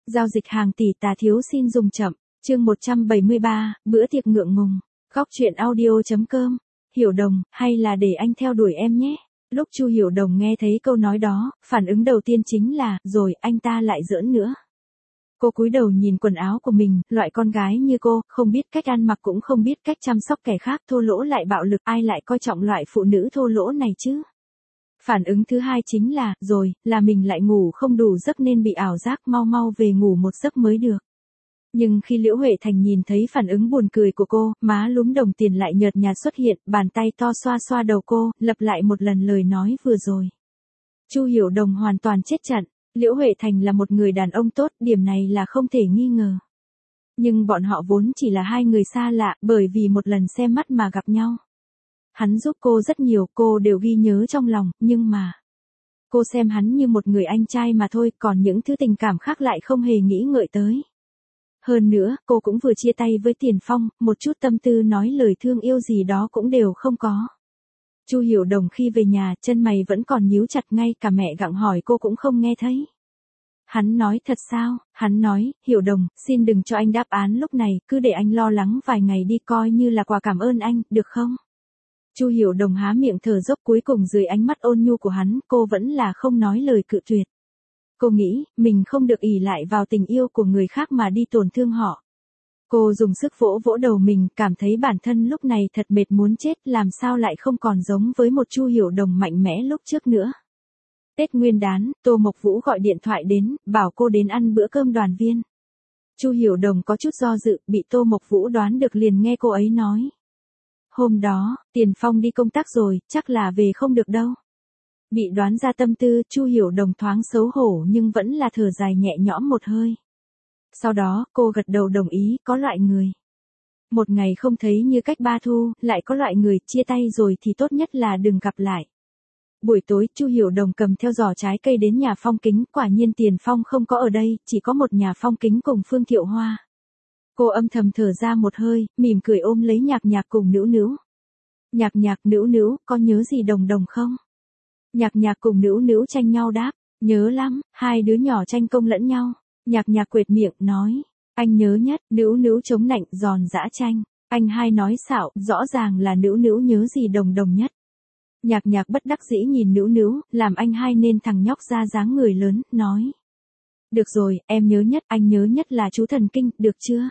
Giao dịch hàng tỷ tà thiếu xin dùng chậm. Chương 173, bữa tiệc ngượng ngùng. Góc truyện audio.com. Hiểu Đồng, hay là để anh theo đuổi em nhé. Lúc Chu Hiểu Đồng nghe thấy câu nói đó, phản ứng đầu tiên chính là, rồi anh ta lại giỡn nữa. Cô cúi đầu nhìn quần áo của mình, loại con gái như cô, không biết cách ăn mặc cũng không biết cách chăm sóc kẻ khác, thô lỗ lại bạo lực, ai lại coi trọng loại phụ nữ thô lỗ này chứ? Phản ứng thứ hai chính là, rồi, là mình lại ngủ không đủ giấc nên bị ảo giác, mau mau về ngủ một giấc mới được. Nhưng khi Liễu Huệ Thành nhìn thấy phản ứng buồn cười của cô, má lúm đồng tiền lại nhợt nhạt xuất hiện, bàn tay to xoa xoa đầu cô, lặp lại một lần lời nói vừa rồi. Chu Hiểu Đồng hoàn toàn chết trận. Liễu Huệ Thành là một người đàn ông tốt, điểm này là không thể nghi ngờ. Nhưng bọn họ vốn chỉ là hai người xa lạ, bởi vì một lần xem mắt mà gặp nhau. Hắn giúp cô rất nhiều, cô đều ghi nhớ trong lòng, nhưng mà cô xem hắn như một người anh trai mà thôi, còn những thứ tình cảm khác lại không hề nghĩ ngợi tới. Hơn nữa, cô cũng vừa chia tay với Tiền Phong, một chút tâm tư nói lời thương yêu gì đó cũng đều không có. Chu Hiểu Đồng khi về nhà, chân mày vẫn còn nhíu chặt, ngay cả mẹ gặng hỏi cô cũng không nghe thấy. Hắn nói thật sao? Hắn nói, Hiểu Đồng, xin đừng cho anh đáp án lúc này, cứ để anh lo lắng vài ngày đi, coi như là quà cảm ơn anh, được không? Chu Hiểu Đồng há miệng thở dốc, cuối cùng dưới ánh mắt ôn nhu của hắn, cô vẫn là không nói lời cự tuyệt. Cô nghĩ, mình không được ỷ lại vào tình yêu của người khác mà đi tổn thương họ. Cô dùng sức vỗ vỗ đầu mình, cảm thấy bản thân lúc này thật mệt muốn chết, làm sao lại không còn giống với một Chu Hiểu Đồng mạnh mẽ lúc trước nữa. Tết Nguyên Đán, Tô Mộc Vũ gọi điện thoại đến, bảo cô đến ăn bữa cơm đoàn viên. Chu Hiểu Đồng có chút do dự, bị Tô Mộc Vũ đoán được liền nghe cô ấy nói. Hôm đó, Tiền Phong đi công tác rồi, chắc là về không được đâu. Bị đoán ra tâm tư, Chu Hiểu Đồng thoáng xấu hổ nhưng vẫn là thở dài nhẹ nhõm một hơi. Sau đó, cô gật đầu đồng ý, có loại người. Một ngày không thấy như cách ba thu, lại có loại người, chia tay rồi thì tốt nhất là đừng gặp lại. Buổi tối, Chu Hiểu Đồng cầm theo giỏ trái cây đến nhà Phong Kính, quả nhiên Tiền Phong không có ở đây, chỉ có một nhà Phong Kính cùng Phương Thiệu Hoa. Cô âm thầm thở ra một hơi, mỉm cười ôm lấy Nhạc Nhạc cùng Nữu Nữu. Nhạc Nhạc, Nữu Nữu, có nhớ gì Đồng Đồng không? Nhạc Nhạc cùng Nữu Nữu tranh nhau đáp, nhớ lắm, hai đứa nhỏ tranh công lẫn nhau. Nhạc Nhạc quệt miệng, nói, anh nhớ nhất. Nữu Nữu chống nạnh, giòn giã tranh. Anh hai nói xạo, rõ ràng là Nữu Nữu nhớ gì Đồng Đồng nhất. Nhạc Nhạc bất đắc dĩ nhìn Nữu Nữu, làm anh hai nên thằng nhóc ra dáng người lớn, nói. Được rồi, em nhớ nhất, anh nhớ nhất là chú thần kinh, được chưa?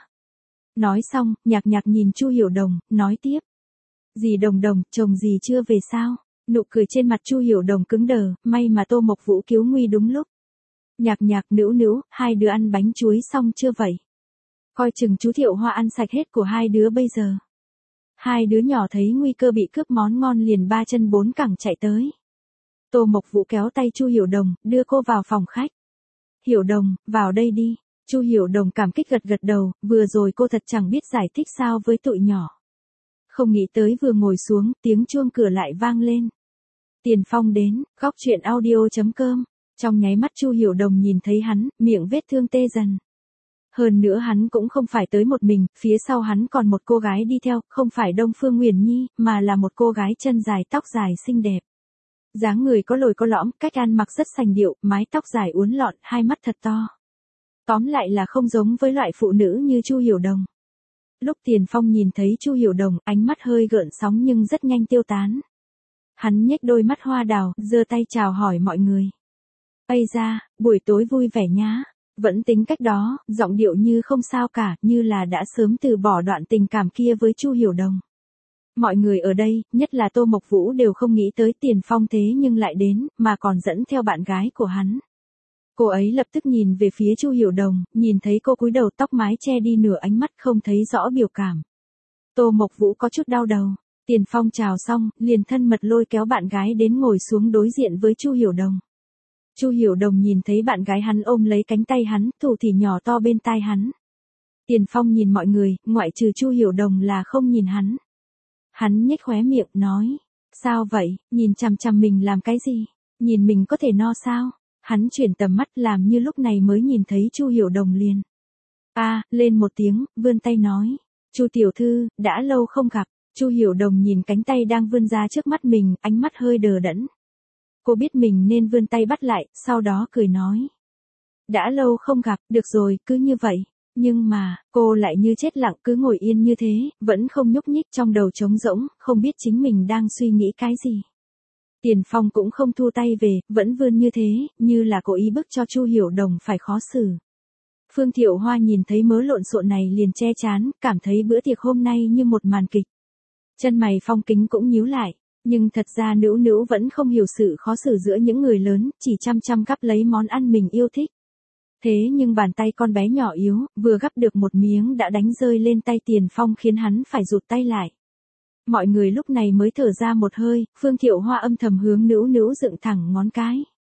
Nói xong, Nhạc Nhạc nhìn Chu Hiểu Đồng, nói tiếp. Dì Đồng Đồng, chồng dì chưa về sao? Nụ cười trên mặt Chu Hiểu Đồng cứng đờ, may mà Tô Mộc Vũ cứu nguy đúng lúc. Nhạc Nhạc, Nữu Nữu, hai đứa ăn bánh chuối xong chưa vậy? Coi chừng chú Thiệu Hoa ăn sạch hết của hai đứa bây giờ. Hai đứa nhỏ thấy nguy cơ bị cướp món ngon liền ba chân bốn cẳng chạy tới. Tô Mộc Vũ kéo tay Chu Hiểu Đồng, đưa cô vào phòng khách. Hiểu Đồng, vào đây đi. Chu Hiểu Đồng cảm kích gật gật đầu, vừa rồi cô thật chẳng biết giải thích sao với tụi nhỏ. Không nghĩ tới vừa ngồi xuống, tiếng chuông cửa lại vang lên. Tiền Phong đến, góc truyện audio.com. Trong nháy mắt Chu Hiểu Đồng nhìn thấy hắn, miệng vết thương tê dần. Hơn nữa hắn cũng không phải tới một mình, phía sau hắn còn một cô gái đi theo, không phải Đông Phương Nguyền Nhi, mà là một cô gái chân dài tóc dài xinh đẹp. Dáng người có lồi có lõm, cách ăn mặc rất sành điệu, mái tóc dài uốn lọn, hai mắt thật to. Tóm lại là không giống với loại phụ nữ như Chu Hiểu Đồng. Lúc Tiền Phong nhìn thấy Chu Hiểu Đồng, ánh mắt hơi gợn sóng nhưng rất nhanh tiêu tán. Hắn nhếch đôi mắt hoa đào, giơ tay chào hỏi mọi người. Ây da, buổi tối vui vẻ nhá. Vẫn tính cách đó, giọng điệu như không sao cả, như là đã sớm từ bỏ đoạn tình cảm kia với Chu Hiểu Đồng. Mọi người ở đây, nhất là Tô Mộc Vũ đều không nghĩ tới Tiền Phong thế nhưng lại đến, mà còn dẫn theo bạn gái của hắn. Cô ấy lập tức nhìn về phía Chu Hiểu Đồng, nhìn thấy cô cúi đầu, tóc mái che đi nửa ánh mắt, không thấy rõ biểu cảm. Tô Mộc Vũ có chút đau đầu. Tiền Phong chào xong, liền thân mật lôi kéo bạn gái đến ngồi xuống đối diện với Chu Hiểu Đồng. Chu Hiểu Đồng nhìn thấy bạn gái hắn ôm lấy cánh tay hắn, thủ thỉ nhỏ to bên tai hắn. Tiền Phong nhìn mọi người, ngoại trừ Chu Hiểu Đồng là không nhìn hắn. Hắn nhếch khóe miệng, nói. Sao vậy, nhìn chằm chằm mình làm cái gì? Nhìn mình có thể no sao? Hắn chuyển tầm mắt làm như lúc này mới nhìn thấy Chu Hiểu Đồng liền. Lên một tiếng, vươn tay nói. Chu tiểu thư, đã lâu không gặp. Chu Hiểu Đồng nhìn cánh tay đang vươn ra trước mắt mình, ánh mắt hơi đờ đẫn. Cô biết mình nên vươn tay bắt lại, sau đó cười nói. đã lâu không gặp, được rồi, cứ như vậy. Nhưng mà, cô lại như chết lặng cứ ngồi yên như thế, vẫn không nhúc nhích, trong đầu trống rỗng, không biết chính mình đang suy nghĩ cái gì. Tiền Phong cũng không thu tay về, vẫn vươn như thế, như là cố ý bức cho Chu Hiểu Đồng phải khó xử. Phương Thiệu Hoa nhìn thấy mớ lộn xộn này liền che chán, cảm thấy bữa tiệc hôm nay như một màn kịch. Chân mày Phong Kính cũng nhíu lại, nhưng thật ra Nữu Nữu vẫn không hiểu sự khó xử giữa những người lớn, chỉ chăm chăm gắp lấy món ăn mình yêu thích. Thế nhưng bàn tay con bé nhỏ yếu, vừa gắp được một miếng đã đánh rơi lên tay Tiền Phong khiến hắn phải rụt tay lại. Mọi người lúc này mới thở ra một hơi, Phương Thiệu Hoa âm thầm hướng Nữu Nữu dựng thẳng ngón cái.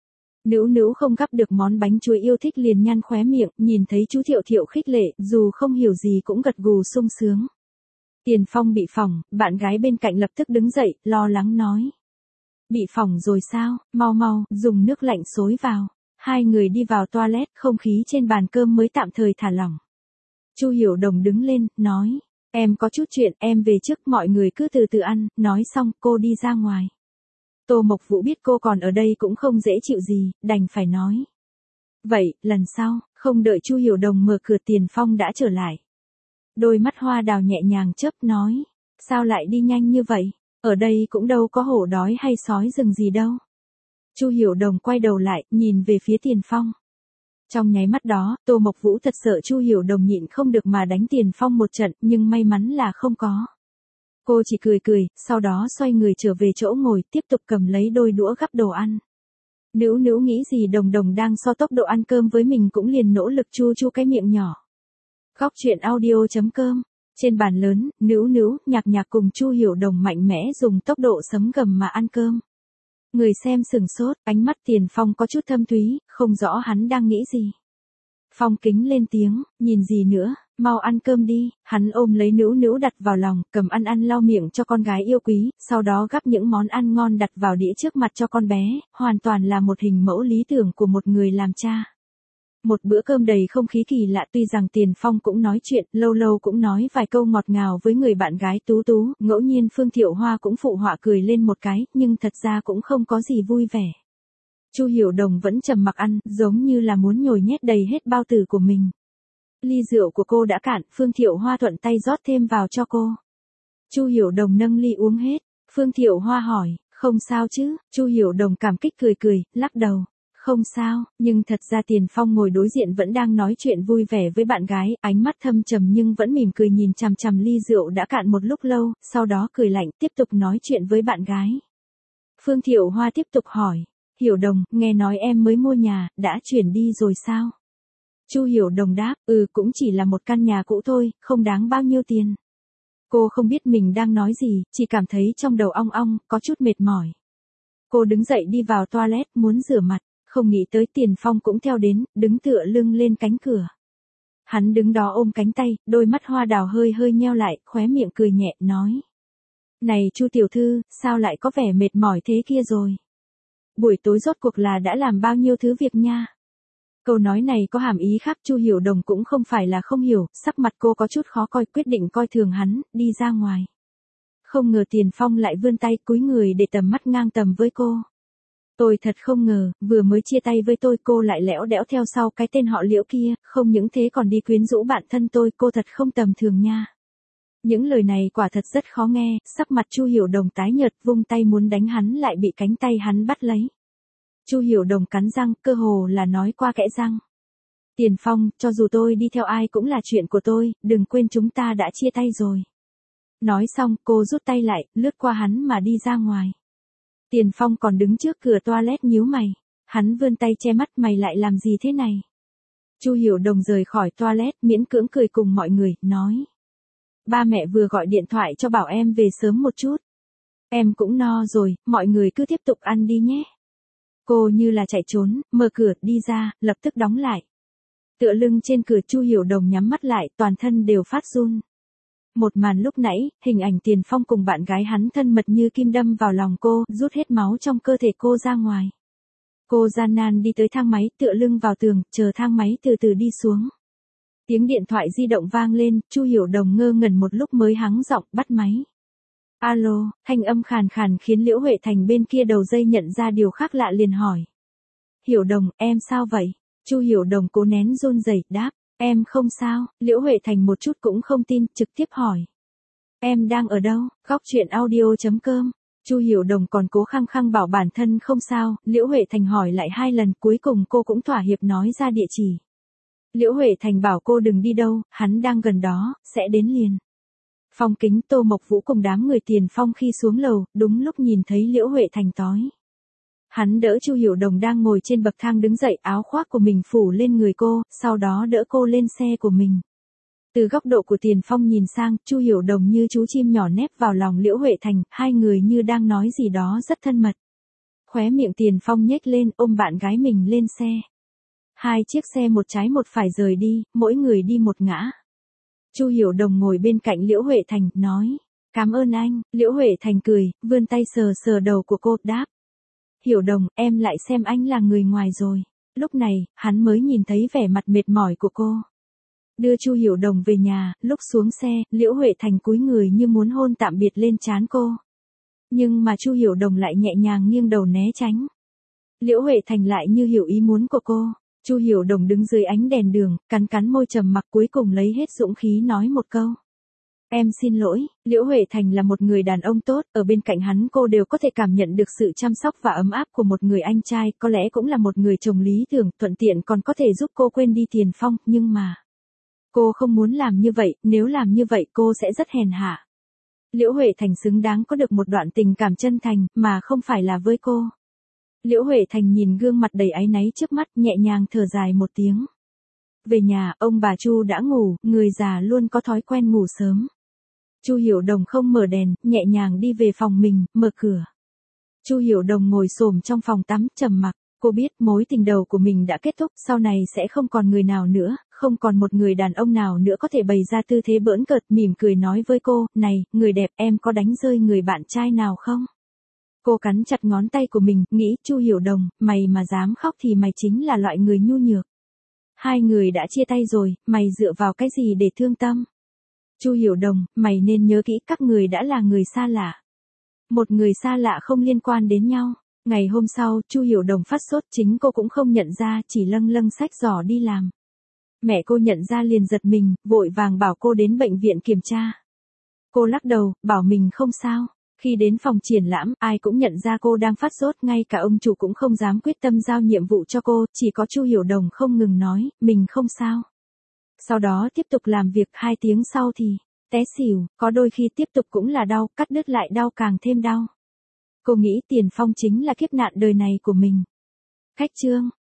Nữu Nữu không gắp được món bánh chuối yêu thích liền nhăn khóe miệng, nhìn thấy chú Thiệu Thiệu khích lệ, dù không hiểu gì cũng gật gù sung sướng. Tiền Phong bị phỏng, bạn gái bên cạnh lập tức đứng dậy, lo lắng nói. Bị phỏng rồi sao, mau mau, dùng nước lạnh xối vào. Hai người đi vào toilet, không khí trên bàn cơm mới tạm thời thả lỏng. Chu Hiểu Đồng đứng lên, nói. Em có chút chuyện, em về trước, mọi người cứ từ từ ăn, nói xong, cô đi ra ngoài. Tô Mộc Vũ biết cô còn ở đây cũng không dễ chịu gì, đành phải nói. Vậy, lần sau, không đợi Chu Hiểu Đồng mở cửa Tiền Phong đã trở lại. Đôi mắt hoa đào nhẹ nhàng chớp nói. Sao lại đi nhanh như vậy? Ở đây cũng đâu có hổ đói hay sói rừng gì đâu. Chu Hiểu Đồng quay đầu lại, nhìn về phía Tiền Phong. Trong nháy mắt đó, Tô Mộc Vũ thật sợ Chu Hiểu Đồng nhịn không được mà đánh Tiền Phong một trận, nhưng may mắn là không có. Cô chỉ cười cười, sau đó xoay người trở về chỗ ngồi, tiếp tục cầm lấy đôi đũa gắp đồ ăn. Nữu Nữu nghĩ gì Đồng Đồng đang so tốc độ ăn cơm với mình cũng liền nỗ lực chu chu cái miệng nhỏ. Góc truyện audio.com. Trên bàn lớn, Nữu Nữu, Nhạc Nhạc cùng Chu Hiểu Đồng mạnh mẽ dùng tốc độ sấm gầm mà ăn cơm. Người xem sửng sốt, ánh mắt Tiền Phong có chút thâm thúy, không rõ hắn đang nghĩ gì. Phong Kính lên tiếng, nhìn gì nữa, mau ăn cơm đi, hắn ôm lấy Nữu Nữu đặt vào lòng, cầm ăn lau miệng cho con gái yêu quý, sau đó gắp những món ăn ngon đặt vào đĩa trước mặt cho con bé, hoàn toàn là một hình mẫu lý tưởng của một người làm cha. Một bữa cơm đầy không khí kỳ lạ, tuy rằng Tiền Phong cũng nói chuyện, lâu lâu cũng nói vài câu ngọt ngào với người bạn gái Tú Tú, ngẫu nhiên Phương Thiệu Hoa cũng phụ họa cười lên một cái, nhưng thật ra cũng không có gì vui vẻ. Chu Hiểu Đồng vẫn trầm mặc ăn, giống như là muốn nhồi nhét đầy hết bao tử của mình. Ly rượu của cô đã cạn, Phương Thiệu Hoa thuận tay rót thêm vào cho cô. Chu Hiểu Đồng nâng ly uống hết, Phương Thiệu Hoa hỏi, không sao chứ? Chu Hiểu Đồng cảm kích cười cười, lắc đầu. Không sao, nhưng thật ra Tiền Phong ngồi đối diện vẫn đang nói chuyện vui vẻ với bạn gái, ánh mắt thâm trầm nhưng vẫn mỉm cười nhìn chằm chằm ly rượu đã cạn một lúc lâu, sau đó cười lạnh tiếp tục nói chuyện với bạn gái. Phương Thiệu Hoa tiếp tục hỏi, Hiểu Đồng, nghe nói em mới mua nhà, đã chuyển đi rồi sao? Chu Hiểu Đồng đáp, cũng chỉ là một căn nhà cũ thôi, không đáng bao nhiêu tiền. Cô không biết mình đang nói gì, chỉ cảm thấy trong đầu ong ong, có chút mệt mỏi. Cô đứng dậy đi vào toilet, muốn rửa mặt. Không nghĩ tới Tiền Phong cũng theo đến, đứng tựa lưng lên cánh cửa. Hắn đứng đó ôm cánh tay, đôi mắt hoa đào hơi hơi nheo lại, khóe miệng cười nhẹ, nói. Này Chu tiểu thư, sao lại có vẻ mệt mỏi thế kia rồi? Buổi tối rốt cuộc là đã làm bao nhiêu thứ việc nha? Câu nói này có hàm ý khác, Chu Hiểu Đồng cũng không phải là không hiểu, sắc mặt cô có chút khó coi, quyết định coi thường hắn, đi ra ngoài. Không ngờ Tiền Phong lại vươn tay cúi người để tầm mắt ngang tầm với cô. Tôi thật không ngờ, vừa mới chia tay với tôi cô lại lẽo đẽo theo sau cái tên họ Liễu kia, không những thế còn đi quyến rũ bạn thân tôi, cô thật không tầm thường nha. Những lời này quả thật rất khó nghe, sắc mặt Chu Hiểu Đồng tái nhợt, vung tay muốn đánh hắn lại bị cánh tay hắn bắt lấy. Chu Hiểu Đồng cắn răng, cơ hồ là nói qua kẽ răng. Tiền Phong, cho dù tôi đi theo ai cũng là chuyện của tôi, đừng quên chúng ta đã chia tay rồi. Nói xong, cô rút tay lại, lướt qua hắn mà đi ra ngoài. Tiền Phong còn đứng trước cửa toilet nhíu mày. Hắn vươn tay che mắt, mày lại làm gì thế này? Chu Hiểu Đồng rời khỏi toilet, miễn cưỡng cười cùng mọi người, nói. Ba mẹ vừa gọi điện thoại cho bảo em về sớm một chút. Em cũng no rồi, mọi người cứ tiếp tục ăn đi nhé. Cô như là chạy trốn, mở cửa, đi ra, lập tức đóng lại. Tựa lưng trên cửa, Chu Hiểu Đồng nhắm mắt lại, toàn thân đều phát run. Một màn lúc nãy, hình ảnh Tiền Phong cùng bạn gái hắn thân mật như kim đâm vào lòng cô, rút hết máu trong cơ thể cô ra ngoài. Cô gian nan đi tới thang máy, tựa lưng vào tường, chờ thang máy từ từ đi xuống. Tiếng điện thoại di động vang lên, Chu Hiểu Đồng ngơ ngẩn một lúc mới hắng giọng, bắt máy. Alo, thanh âm khàn khàn khiến Liễu Huệ Thành bên kia đầu dây nhận ra điều khác lạ liền hỏi. Hiểu Đồng, em sao vậy? Chu Hiểu Đồng cố nén run rẩy đáp, em không sao. Liễu Huệ Thành một chút cũng không tin, trực tiếp hỏi. Em đang ở đâu? Góc chuyện audio.com. Chu Hiểu Đồng còn cố khăng khăng bảo bản thân không sao, Liễu Huệ Thành hỏi lại 2 lần, cuối cùng cô cũng thỏa hiệp nói ra địa chỉ. Liễu Huệ Thành bảo cô đừng đi đâu, hắn đang gần đó, sẽ đến liền. Phong Kính, Tô Mộc Vũ cùng đám người Tiền Phong khi xuống lầu, đúng lúc nhìn thấy Liễu Huệ Thành tối. Hắn đỡ Chu Hiểu Đồng đang ngồi trên bậc thang đứng dậy, áo khoác của mình phủ lên người cô, sau đó đỡ cô lên xe của mình. Từ góc độ của Tiền Phong nhìn sang, Chu Hiểu Đồng như chú chim nhỏ nép vào lòng Liễu Huệ Thành, hai người như đang nói gì đó rất thân mật. Khóe miệng Tiền Phong nhếch lên, ôm bạn gái mình lên xe. 2 chiếc xe một trái một phải rời đi, mỗi người đi một ngã. Chu Hiểu Đồng ngồi bên cạnh Liễu Huệ Thành, nói, cảm ơn anh. Liễu Huệ Thành cười, vươn tay sờ sờ đầu của cô, đáp. Hiểu Đồng, em lại xem anh là người ngoài rồi. Lúc này, hắn mới nhìn thấy vẻ mặt mệt mỏi của cô. Đưa Chu Hiểu Đồng về nhà, lúc xuống xe, Liễu Huệ Thành cúi người như muốn hôn tạm biệt lên trán cô. Nhưng mà Chu Hiểu Đồng lại nhẹ nhàng nghiêng đầu né tránh. Liễu Huệ Thành lại như hiểu ý muốn của cô. Chu Hiểu Đồng đứng dưới ánh đèn đường, cắn cắn môi trầm mặc, cuối cùng lấy hết dũng khí nói một câu. Em xin lỗi. Liễu Huệ Thành là một người đàn ông tốt, ở bên cạnh hắn cô đều có thể cảm nhận được sự chăm sóc và ấm áp của một người anh trai, có lẽ cũng là một người chồng lý tưởng, thuận tiện còn có thể giúp cô quên đi Tiền Phong, nhưng mà cô không muốn làm như vậy, nếu làm như vậy cô sẽ rất hèn hạ. Liễu Huệ Thành xứng đáng có được một đoạn tình cảm chân thành, mà không phải là với cô. Liễu Huệ Thành nhìn gương mặt đầy áy náy trước mắt, nhẹ nhàng thở dài một tiếng. Về nhà, ông bà Chu đã ngủ, người già luôn có thói quen ngủ sớm. Chu Hiểu Đồng không mở đèn, nhẹ nhàng đi về phòng mình, mở cửa. Chu Hiểu Đồng ngồi xổm trong phòng tắm, trầm mặc. Cô biết mối tình đầu của mình đã kết thúc, sau này sẽ không còn người nào nữa, không còn một người đàn ông nào nữa có thể bày ra tư thế bỡn cợt, mỉm cười nói với cô, này, người đẹp, em có đánh rơi người bạn trai nào không? Cô cắn chặt ngón tay của mình, nghĩ, Chu Hiểu Đồng, mày mà dám khóc thì mày chính là loại người nhu nhược. 2 người đã chia tay rồi, mày dựa vào cái gì để thương tâm? Chu Hiểu Đồng, mày nên nhớ kỹ, các người đã là người xa lạ. Một người xa lạ không liên quan đến nhau. Ngày hôm sau, Chu Hiểu Đồng phát sốt, chính cô cũng không nhận ra, chỉ lâng lâng xách giỏ đi làm. Mẹ cô nhận ra liền giật mình, vội vàng bảo cô đến bệnh viện kiểm tra. Cô lắc đầu, bảo mình không sao. Khi đến phòng triển lãm, ai cũng nhận ra cô đang phát sốt, ngay cả ông chủ cũng không dám quyết tâm giao nhiệm vụ cho cô, chỉ có Chu Hiểu Đồng không ngừng nói, mình không sao. Sau đó tiếp tục làm việc, 2 tiếng sau thì té xỉu, có đôi khi tiếp tục cũng là đau, cắt đứt lại đau càng thêm đau. Cô nghĩ Tiền Phong chính là kiếp nạn đời này của mình. Khách chương.